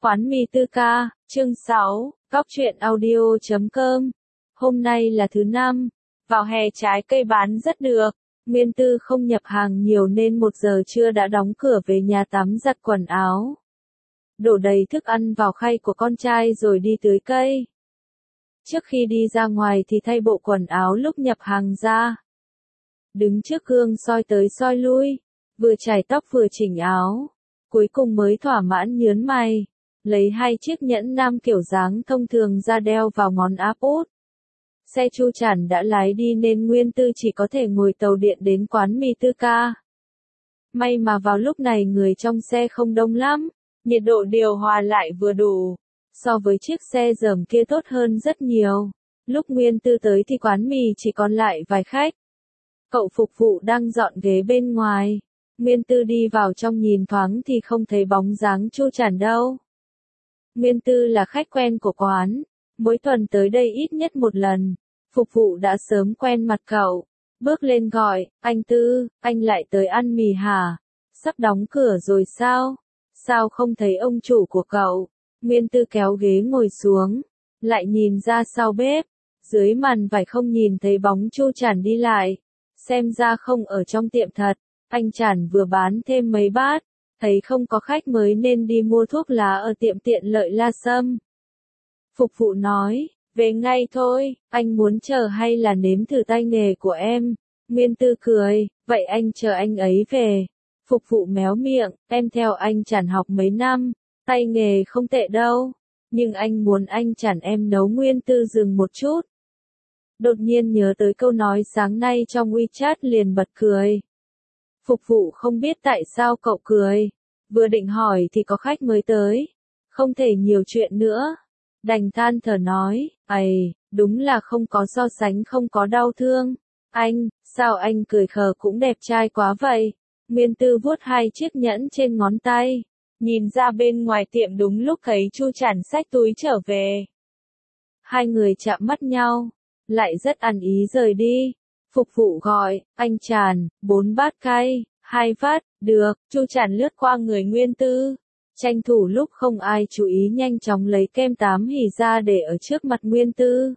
Quán mì Tư Ca, chương 6, Góc truyện audio.com. Hôm nay là thứ năm, vào hè trái cây bán rất được. Nguyên Tư không nhập hàng nhiều nên 1 giờ trưa đã đóng cửa về nhà tắm giặt quần áo. Đổ đầy thức ăn vào khay của con trai rồi đi tưới cây. Trước khi đi ra ngoài thì thay bộ quần áo lúc nhập hàng ra. Đứng trước gương soi tới soi lui, vừa chải tóc vừa chỉnh áo. Cuối cùng mới thỏa mãn nhớn mày, lấy 2 chiếc nhẫn nam kiểu dáng thông thường ra đeo vào ngón áp út. Xe Chu Trản đã lái đi nên Nguyên Tư chỉ có thể ngồi tàu điện đến quán mì Tư Ca. May mà vào lúc này người trong xe không đông lắm, nhiệt độ điều hòa lại vừa đủ. So với chiếc xe dởm kia tốt hơn rất nhiều. Lúc Nguyên Tư tới thì quán mì chỉ còn lại vài khách. Cậu phục vụ đang dọn ghế bên ngoài. Nguyên Tư đi vào trong nhìn thoáng thì không thấy bóng dáng Chu Trản đâu. Nguyên Tư là khách quen của quán, mỗi tuần tới đây ít nhất 1 lần. Phục vụ đã sớm quen mặt cậu, bước lên gọi, anh Tư, anh lại tới ăn mì hả? Sắp đóng cửa rồi sao? Sao không thấy ông chủ của cậu? Nguyên Tư kéo ghế ngồi xuống, lại nhìn ra sau bếp, dưới màn vải không nhìn thấy bóng Chu Trản đi lại. Xem ra không ở trong tiệm thật, anh Trản vừa bán thêm mấy bát, thấy không có khách mới nên đi mua thuốc lá ở tiệm tiện lợi La Sâm. Phục vụ nói, về ngay thôi, anh muốn chờ hay là nếm thử tay nghề của em? Nguyên Tư cười, vậy anh chờ anh ấy về. Phục vụ méo miệng, em theo anh Trản học mấy năm, tay nghề không tệ đâu, nhưng anh muốn anh Trản em nấu. Nguyên Tư dừng một chút. Đột nhiên nhớ tới câu nói sáng nay trong WeChat liền bật cười. Phục vụ không biết tại sao cậu cười, vừa định hỏi thì có khách mới tới, không thể nhiều chuyện nữa. Đành than thở nói, đúng là không có so sánh không có đau thương. Anh, sao anh cười khờ cũng đẹp trai quá vậy? Nguyên Tư vuốt 2 chiếc nhẫn trên ngón tay, nhìn ra bên ngoài tiệm đúng lúc thấy Chu Trản xách túi trở về. Hai người chạm mắt nhau, lại rất ăn ý rời đi. Phục vụ gọi, anh Trản, 4 bát cay, 2 vắt, được. Chu Trản lướt qua người Nguyên Tư, tranh thủ lúc không ai chú ý nhanh chóng lấy kem 8 hỉ ra để ở trước mặt Nguyên Tư.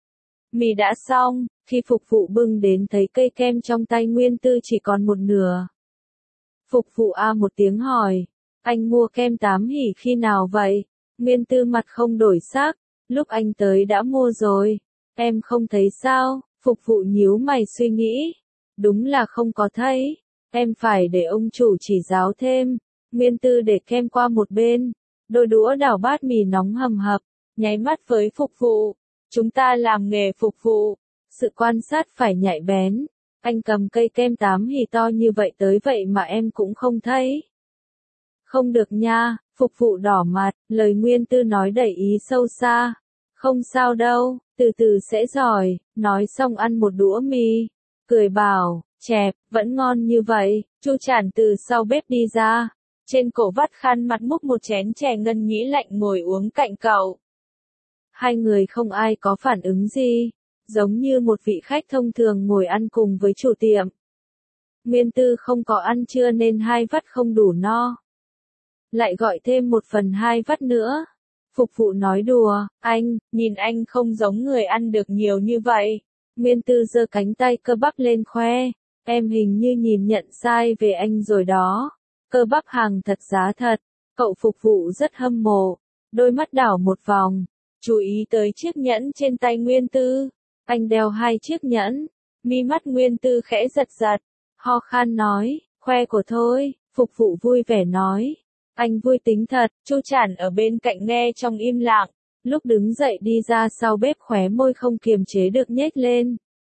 Mì đã xong, khi phục vụ bưng đến thấy cây kem trong tay Nguyên Tư chỉ còn 1/2. Phục vụ một tiếng hỏi, anh mua kem 8 hỉ khi nào vậy? Nguyên Tư mặt không đổi sắc, lúc anh tới đã mua rồi, em không thấy sao? Phục vụ nhíu mày suy nghĩ, đúng là không có thấy, em phải để ông chủ chỉ giáo thêm. Nguyên Tư để kem qua một bên, đôi đũa đảo bát mì nóng hầm hập, nháy mắt với phục vụ, chúng ta làm nghề phục vụ, sự quan sát phải nhạy bén. Anh cầm cây kem 8 hỉ to như vậy tới vậy mà em cũng không thấy. Không được nha, phục vụ đỏ mặt, lời Nguyên Tư nói đầy ý sâu xa. Không sao đâu, từ từ sẽ giỏi, nói xong ăn một đũa mì, cười bảo, chẹp, vẫn ngon như vậy. Chu Trản từ sau bếp đi ra, trên cổ vắt khăn mặt múc một chén chè ngân nhĩ lạnh ngồi uống cạnh cậu. Hai người không ai có phản ứng gì, giống như một vị khách thông thường ngồi ăn cùng với chủ tiệm. Nguyên Tư không có ăn trưa nên 2 vắt không đủ no, lại gọi thêm 1/2 vắt nữa. Phục vụ nói đùa, anh, nhìn anh không giống người ăn được nhiều như vậy. Nguyên Tư giơ cánh tay cơ bắp lên khoe, em hình như nhìn nhận sai về anh rồi đó. Cơ bắp hàng thật giá thật. Cậu phục vụ rất hâm mộ, đôi mắt đảo một vòng, chú ý tới chiếc nhẫn trên tay Nguyên Tư. Anh đeo 2 chiếc nhẫn, mi mắt Nguyên Tư khẽ giật giật, ho khan nói, khoe của thôi. Phục vụ vui vẻ nói, anh vui tính thật. Chu Trản ở bên cạnh nghe trong im lặng, lúc đứng dậy đi ra sau bếp khóe môi không kiềm chế được nhếch lên.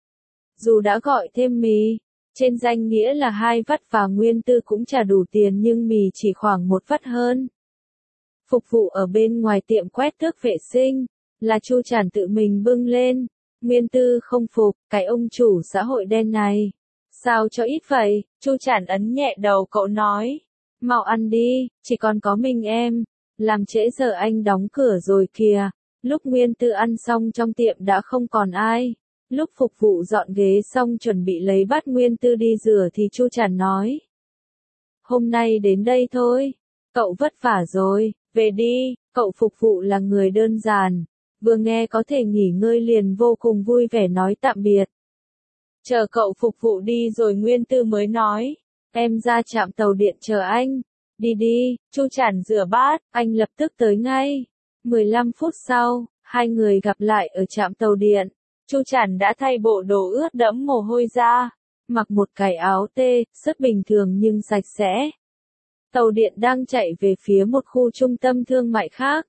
Dù đã gọi thêm mì, trên danh nghĩa là 2 vắt và Nguyên Tư cũng trả đủ tiền nhưng mì chỉ khoảng 1 vắt hơn. Phục vụ ở bên ngoài tiệm quét tước vệ sinh, là Chu Trản tự mình bưng lên. Nguyên Tư không phục, cái ông chủ xã hội đen này, sao cho ít vậy? Chu Trản ấn nhẹ đầu cậu nói, mau ăn đi, chỉ còn có mình em, làm trễ giờ anh đóng cửa rồi kìa. Lúc Nguyên Tư ăn xong trong tiệm đã không còn ai. Lúc phục vụ dọn ghế xong chuẩn bị lấy bát Nguyên Tư đi rửa thì Chu Trản nói, hôm nay đến đây thôi, cậu vất vả rồi, Về đi, cậu phục vụ là người đơn giản. Vừa nghe có thể nghỉ ngơi liền vô cùng vui vẻ nói tạm biệt. Chờ cậu phục vụ đi rồi Nguyên Tư mới nói. Em ra trạm tàu điện chờ anh. Đi đi, Chu Trản rửa bát, anh lập tức tới ngay. 15 phút sau, hai người gặp lại ở trạm tàu điện. Chu Trản đã thay bộ đồ ướt đẫm mồ hôi ra, mặc một cái áo tê, rất bình thường nhưng sạch sẽ. Tàu điện đang chạy về phía một khu trung tâm thương mại khác.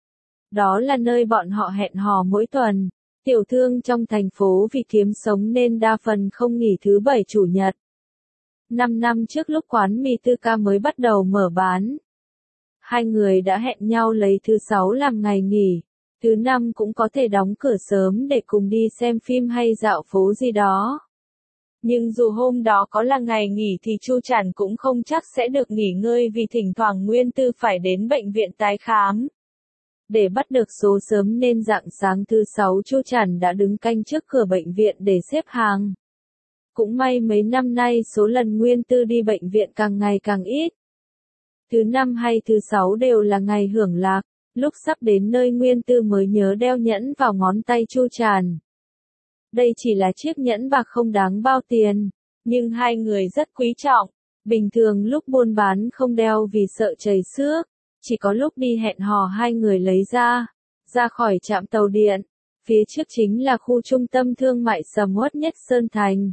Đó là nơi bọn họ hẹn hò mỗi tuần. Tiểu thương trong thành phố vì kiếm sống nên đa phần không nghỉ thứ bảy chủ nhật. 5 năm trước lúc quán mì Tư Ca mới bắt đầu mở bán, hai người đã hẹn nhau lấy thứ sáu làm ngày nghỉ, thứ năm cũng có thể đóng cửa sớm để cùng đi xem phim hay dạo phố gì đó. Nhưng dù hôm đó có là ngày nghỉ thì Chu Trản cũng không chắc sẽ được nghỉ ngơi vì thỉnh thoảng Nguyên Tư phải đến bệnh viện tái khám. Để bắt được số sớm nên rạng sáng thứ sáu Chu Trản đã đứng canh trước cửa bệnh viện để xếp hàng. Cũng may mấy năm nay số lần Nguyên Tư đi bệnh viện càng ngày càng ít. Thứ năm hay thứ sáu đều là ngày hưởng lạc, lúc sắp đến nơi Nguyên Tư mới nhớ đeo nhẫn vào ngón tay Chu Trản. Đây chỉ là chiếc nhẫn bạc không đáng bao tiền, nhưng hai người rất quý trọng. Bình thường lúc buôn bán không đeo vì sợ chảy xước, chỉ có lúc đi hẹn hò hai người lấy ra. Ra khỏi trạm tàu điện, phía trước chính là khu trung tâm thương mại sầm uất nhất Sơn Thành.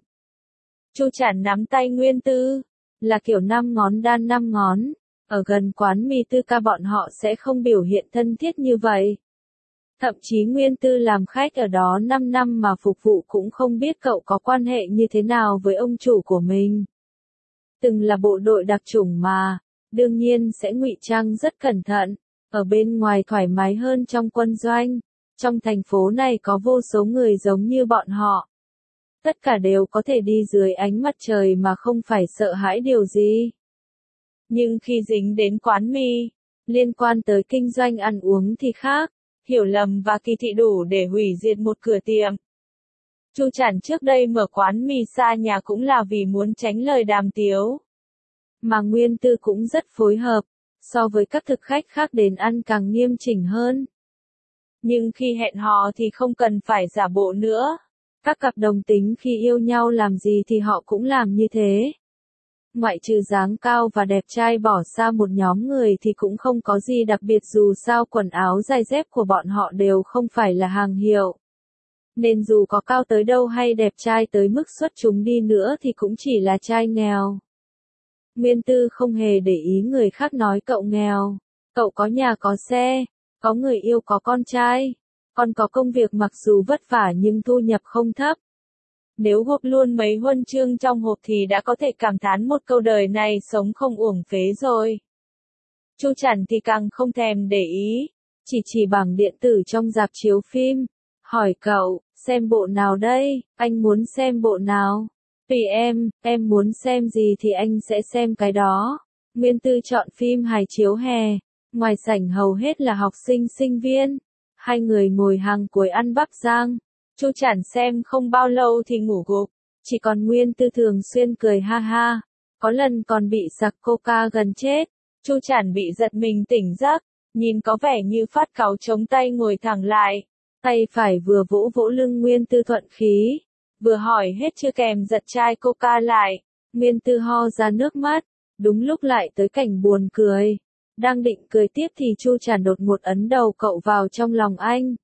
Chu Trản nắm tay Nguyên Tư, là kiểu 5 ngón đan 5 ngón. Ở gần quán mì Tư Ca bọn họ sẽ không biểu hiện thân thiết như vậy. Thậm chí Nguyên Tư làm khách ở đó 5 năm mà phục vụ cũng không biết cậu có quan hệ như thế nào với ông chủ của mình. Từng là bộ đội đặc chủng mà, đương nhiên sẽ ngụy trang rất cẩn thận, ở bên ngoài thoải mái hơn trong quân doanh. Trong thành phố này có vô số người giống như bọn họ. Tất cả đều có thể đi dưới ánh mặt trời mà không phải sợ hãi điều gì. Nhưng khi dính đến quán mì, liên quan tới kinh doanh ăn uống thì khác, hiểu lầm và kỳ thị đủ để hủy diệt một cửa tiệm. Chu Trản trước đây mở quán mì xa nhà cũng là vì muốn tránh lời đàm tiếu. Mà Nguyên Tư cũng rất phối hợp, so với các thực khách khác đến ăn càng nghiêm chỉnh hơn. Nhưng khi hẹn hò thì không cần phải giả bộ nữa. Các cặp đồng tính khi yêu nhau làm gì thì họ cũng làm như thế. Ngoại trừ dáng cao và đẹp trai bỏ xa một nhóm người thì cũng không có gì đặc biệt dù sao quần áo giày dép của bọn họ đều không phải là hàng hiệu. Nên dù có cao tới đâu hay đẹp trai tới mức xuất chúng đi nữa thì cũng chỉ là trai nghèo. Nguyên Tư không hề để ý người khác nói cậu nghèo. Cậu có nhà có xe, có người yêu có con trai, còn có công việc mặc dù vất vả nhưng thu nhập không thấp. Nếu gộp luôn mấy huân chương trong hộp thì đã có thể cảm thán một câu đời này sống không uổng phế rồi. Chu Trản thì càng không thèm để ý, chỉ bảng điện tử trong rạp chiếu phim, hỏi cậu, xem bộ nào đây, anh muốn xem bộ nào? Tùy em muốn xem gì thì anh sẽ xem cái đó. Nguyên Tư chọn phim hài chiếu hè, ngoài sảnh hầu hết là học sinh sinh viên. Hai người ngồi hàng cuối ăn bắp rang. Chu Trản xem không bao lâu thì ngủ gục, chỉ còn Nguyên Tư thường xuyên cười ha ha, có lần còn bị sặc coca gần chết. Chu Trản bị giật mình tỉnh giấc, nhìn có vẻ như phát cáu chống tay ngồi thẳng lại, tay phải vừa vỗ vỗ lưng Nguyên Tư thuận khí, vừa hỏi hết chưa kèm giật chai coca lại. Nguyên Tư ho ra nước mắt, đúng lúc lại tới cảnh buồn cười. Đang định cười tiếp thì Chu Trản đột ngột ấn đầu cậu vào trong lòng anh.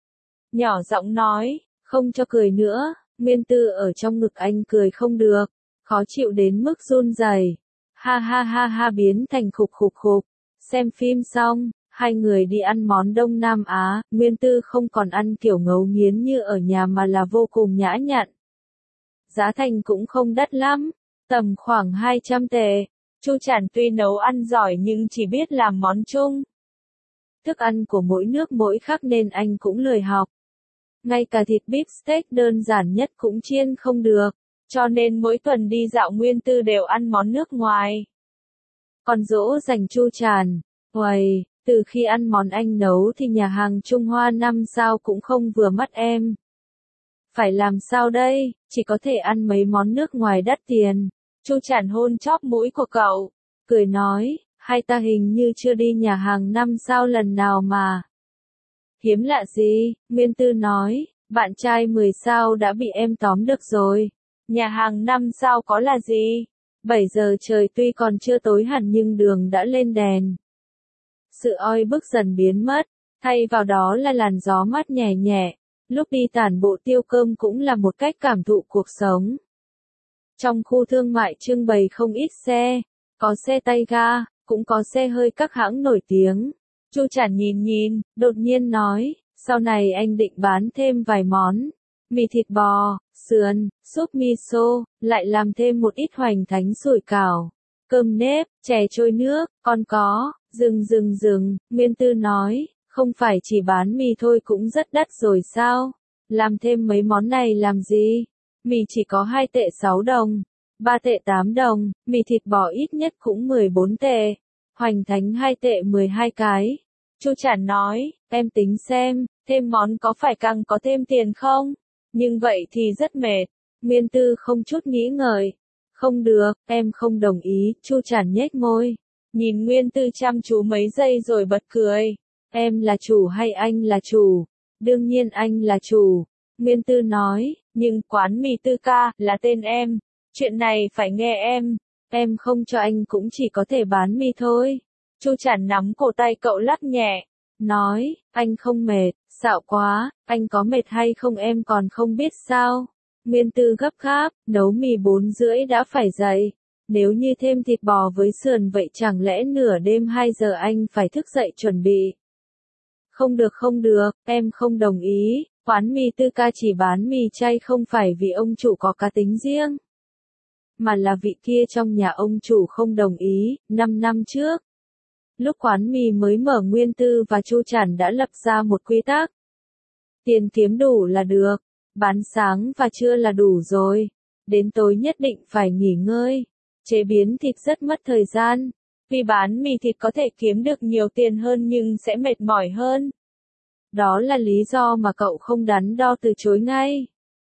Nhỏ giọng nói, không cho cười nữa. Nguyên Tư ở trong ngực anh cười không được, khó chịu đến mức run rẩy. Ha ha ha ha biến thành khục khục khục. Xem phim xong, hai người đi ăn món Đông Nam Á. Nguyên Tư không còn ăn kiểu ngấu nghiến như ở nhà mà là vô cùng nhã nhặn. Giá thành cũng không đắt lắm, tầm khoảng 200 tệ. Chu Trản tuy nấu ăn giỏi nhưng chỉ biết làm món chung. Thức ăn của mỗi nước mỗi khác nên anh cũng lười học. Ngay cả thịt beef steak đơn giản nhất cũng chiên không được, cho nên mỗi tuần đi dạo Nguyên Tư đều ăn món nước ngoài. Còn dỗ dành Chu Trản, uầy, từ khi ăn món anh nấu thì nhà hàng Trung Hoa 5 sao cũng không vừa mắt em. Phải làm sao đây, chỉ có thể ăn mấy món nước ngoài đắt tiền. Chu Trản hôn chóp mũi của cậu, cười nói, hai ta hình như chưa đi nhà hàng năm sao lần nào mà. Hiếm lạ gì, Nguyên Tư nói, bạn trai 10 sao đã bị em tóm được rồi. Nhà hàng 5 sao có là gì? 7 giờ trời tuy còn chưa tối hẳn nhưng đường đã lên đèn. Sự oi bức dần biến mất, thay vào đó là làn gió mát nhẹ nhẹ. Lúc đi tản bộ tiêu cơm cũng là một cách cảm thụ cuộc sống. Trong khu thương mại trưng bày không ít xe, có xe tay ga, cũng có xe hơi các hãng nổi tiếng. Chu Chản nhìn, đột nhiên nói, sau này anh định bán thêm vài món. Mì thịt bò, sườn, súp miso, lại làm thêm một ít hoành thánh sủi cảo. Cơm nếp, chè trôi nước, còn có, dừng, Nguyên Tư nói, không phải chỉ bán mì thôi cũng rất đắt rồi sao? Làm thêm mấy món này làm gì? Mì chỉ có 2 tệ 6 đồng, 3 tệ 8 đồng, mì thịt bò ít nhất cũng 14 tệ, hoành thánh 2 tệ 12 cái. Chu Chản nói, em tính xem, thêm món có phải càng có thêm tiền không? Nhưng vậy thì rất mệt. Nguyên Tư không chút nghĩ ngợi. Không được, em không đồng ý, Chu Chản nhếch môi. Nhìn Nguyên Tư chăm chú mấy giây rồi bật cười. Em là chủ hay anh là chủ? Đương nhiên anh là chủ. Nguyên Tư nói, nhưng quán mì Tư ca là tên em. Chuyện này phải nghe em không cho anh cũng chỉ có thể bán mì thôi. Chu Chản nắm cổ tay cậu lắc nhẹ, nói, anh không mệt, xạo quá, anh có mệt hay không em còn không biết sao. Nguyên Tư gấp gáp, nấu mì 4 rưỡi đã phải dậy. Nếu như thêm thịt bò với sườn vậy chẳng lẽ nửa đêm 2 giờ anh phải thức dậy chuẩn bị. Không được, em không đồng ý, quán mì Tư ca chỉ bán mì chay không phải vì ông chủ có cá tính riêng. Mà là vị kia trong nhà ông chủ không đồng ý, 5 năm trước. Lúc quán mì mới mở Nguyên Tư và Chu Chản đã lập ra một quy tắc. Tiền kiếm đủ là được, bán sáng và trưa là đủ rồi, đến tối nhất định phải nghỉ ngơi, chế biến thịt rất mất thời gian, vì bán mì thịt có thể kiếm được nhiều tiền hơn nhưng sẽ mệt mỏi hơn. Đó là lý do mà cậu không đắn đo từ chối ngay.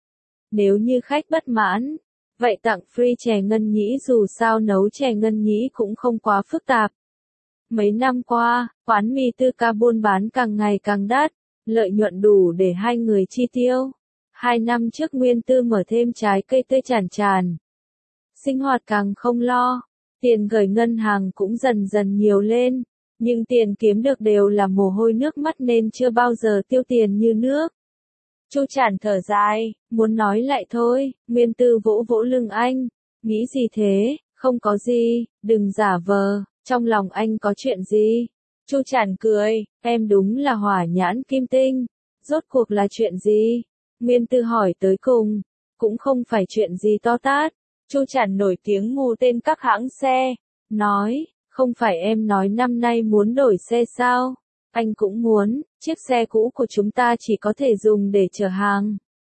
Nếu như khách bất mãn, vậy tặng free chè ngân nhĩ dù sao nấu chè ngân nhĩ cũng không quá phức tạp. Mấy năm qua, quán mì Tư ca buôn bán càng ngày càng đắt, lợi nhuận đủ để hai người chi tiêu. 2 năm trước Nguyên Tư mở thêm trái cây tươi tràn. Sinh hoạt càng không lo, tiền gửi ngân hàng cũng dần dần nhiều lên, nhưng tiền kiếm được đều là mồ hôi nước mắt nên chưa bao giờ tiêu tiền như nước. Chu Chản thở dài, muốn nói lại thôi, Nguyên Tư vỗ vỗ lưng anh, nghĩ gì thế, không có gì, đừng giả vờ. Trong lòng anh có chuyện gì? Chu Chản cười, em đúng là hỏa nhãn kim tinh. Rốt cuộc là chuyện gì? Nguyên Tư hỏi tới cùng. Cũng không phải chuyện gì to tát. Chu Chản nổi tiếng ngu tên các hãng xe. Nói, không phải em nói năm nay muốn đổi xe sao? Anh cũng muốn, chiếc xe cũ của chúng ta chỉ có thể dùng để chở hàng.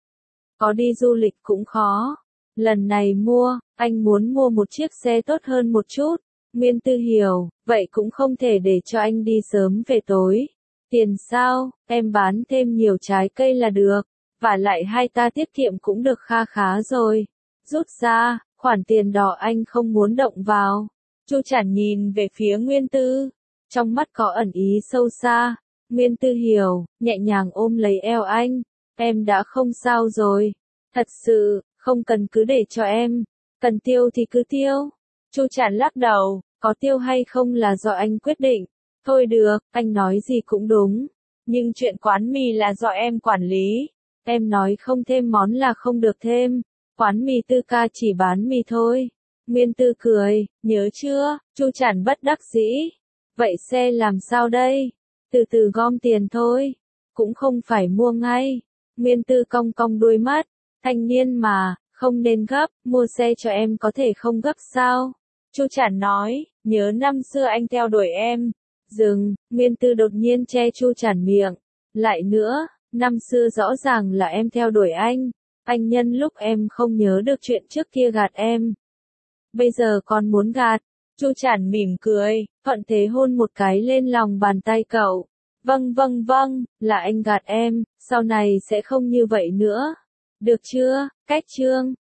Có đi du lịch cũng khó. Lần này mua, anh muốn mua một chiếc xe tốt hơn một chút. Nguyên Tư hiểu, vậy cũng không thể để cho anh đi sớm về tối. Tiền sao, em bán thêm nhiều trái cây là được, và lại hai ta tiết kiệm cũng được kha khá rồi. Rút ra, khoản tiền đó anh không muốn động vào. Chu Chản nhìn về phía Nguyên Tư, trong mắt có ẩn ý sâu xa. Nguyên Tư hiểu, nhẹ nhàng ôm lấy eo anh, em đã không sao rồi. Thật sự, không cần cứ để cho em, cần tiêu thì cứ tiêu. Chu Chản lắc đầu, có tiêu hay không là do anh quyết định. Thôi được, anh nói gì cũng đúng. Nhưng chuyện quán mì là do em quản lý. Em nói không thêm món là không được thêm. Quán mì Tư ca chỉ bán mì thôi. Nguyên Tư cười, nhớ chưa? Chu Chản bất đắc dĩ. Vậy xe làm sao đây? Từ từ gom tiền thôi. Cũng không phải mua ngay. Nguyên Tư cong cong đuôi mắt. Thanh niên mà, không nên gấp, mua xe cho em có thể không gấp sao? Chu Chản nói, nhớ năm xưa anh theo đuổi em. Dừng, Nguyên Tư đột nhiên che Chu Chản miệng. Lại nữa, năm xưa rõ ràng là em theo đuổi anh. Anh nhân lúc em không nhớ được chuyện trước kia gạt em. Bây giờ còn muốn gạt. Chu Chản mỉm cười, thuận thế hôn một cái lên lòng bàn tay cậu. Vâng, là anh gạt em, sau này sẽ không như vậy nữa. Được chưa, cách chương.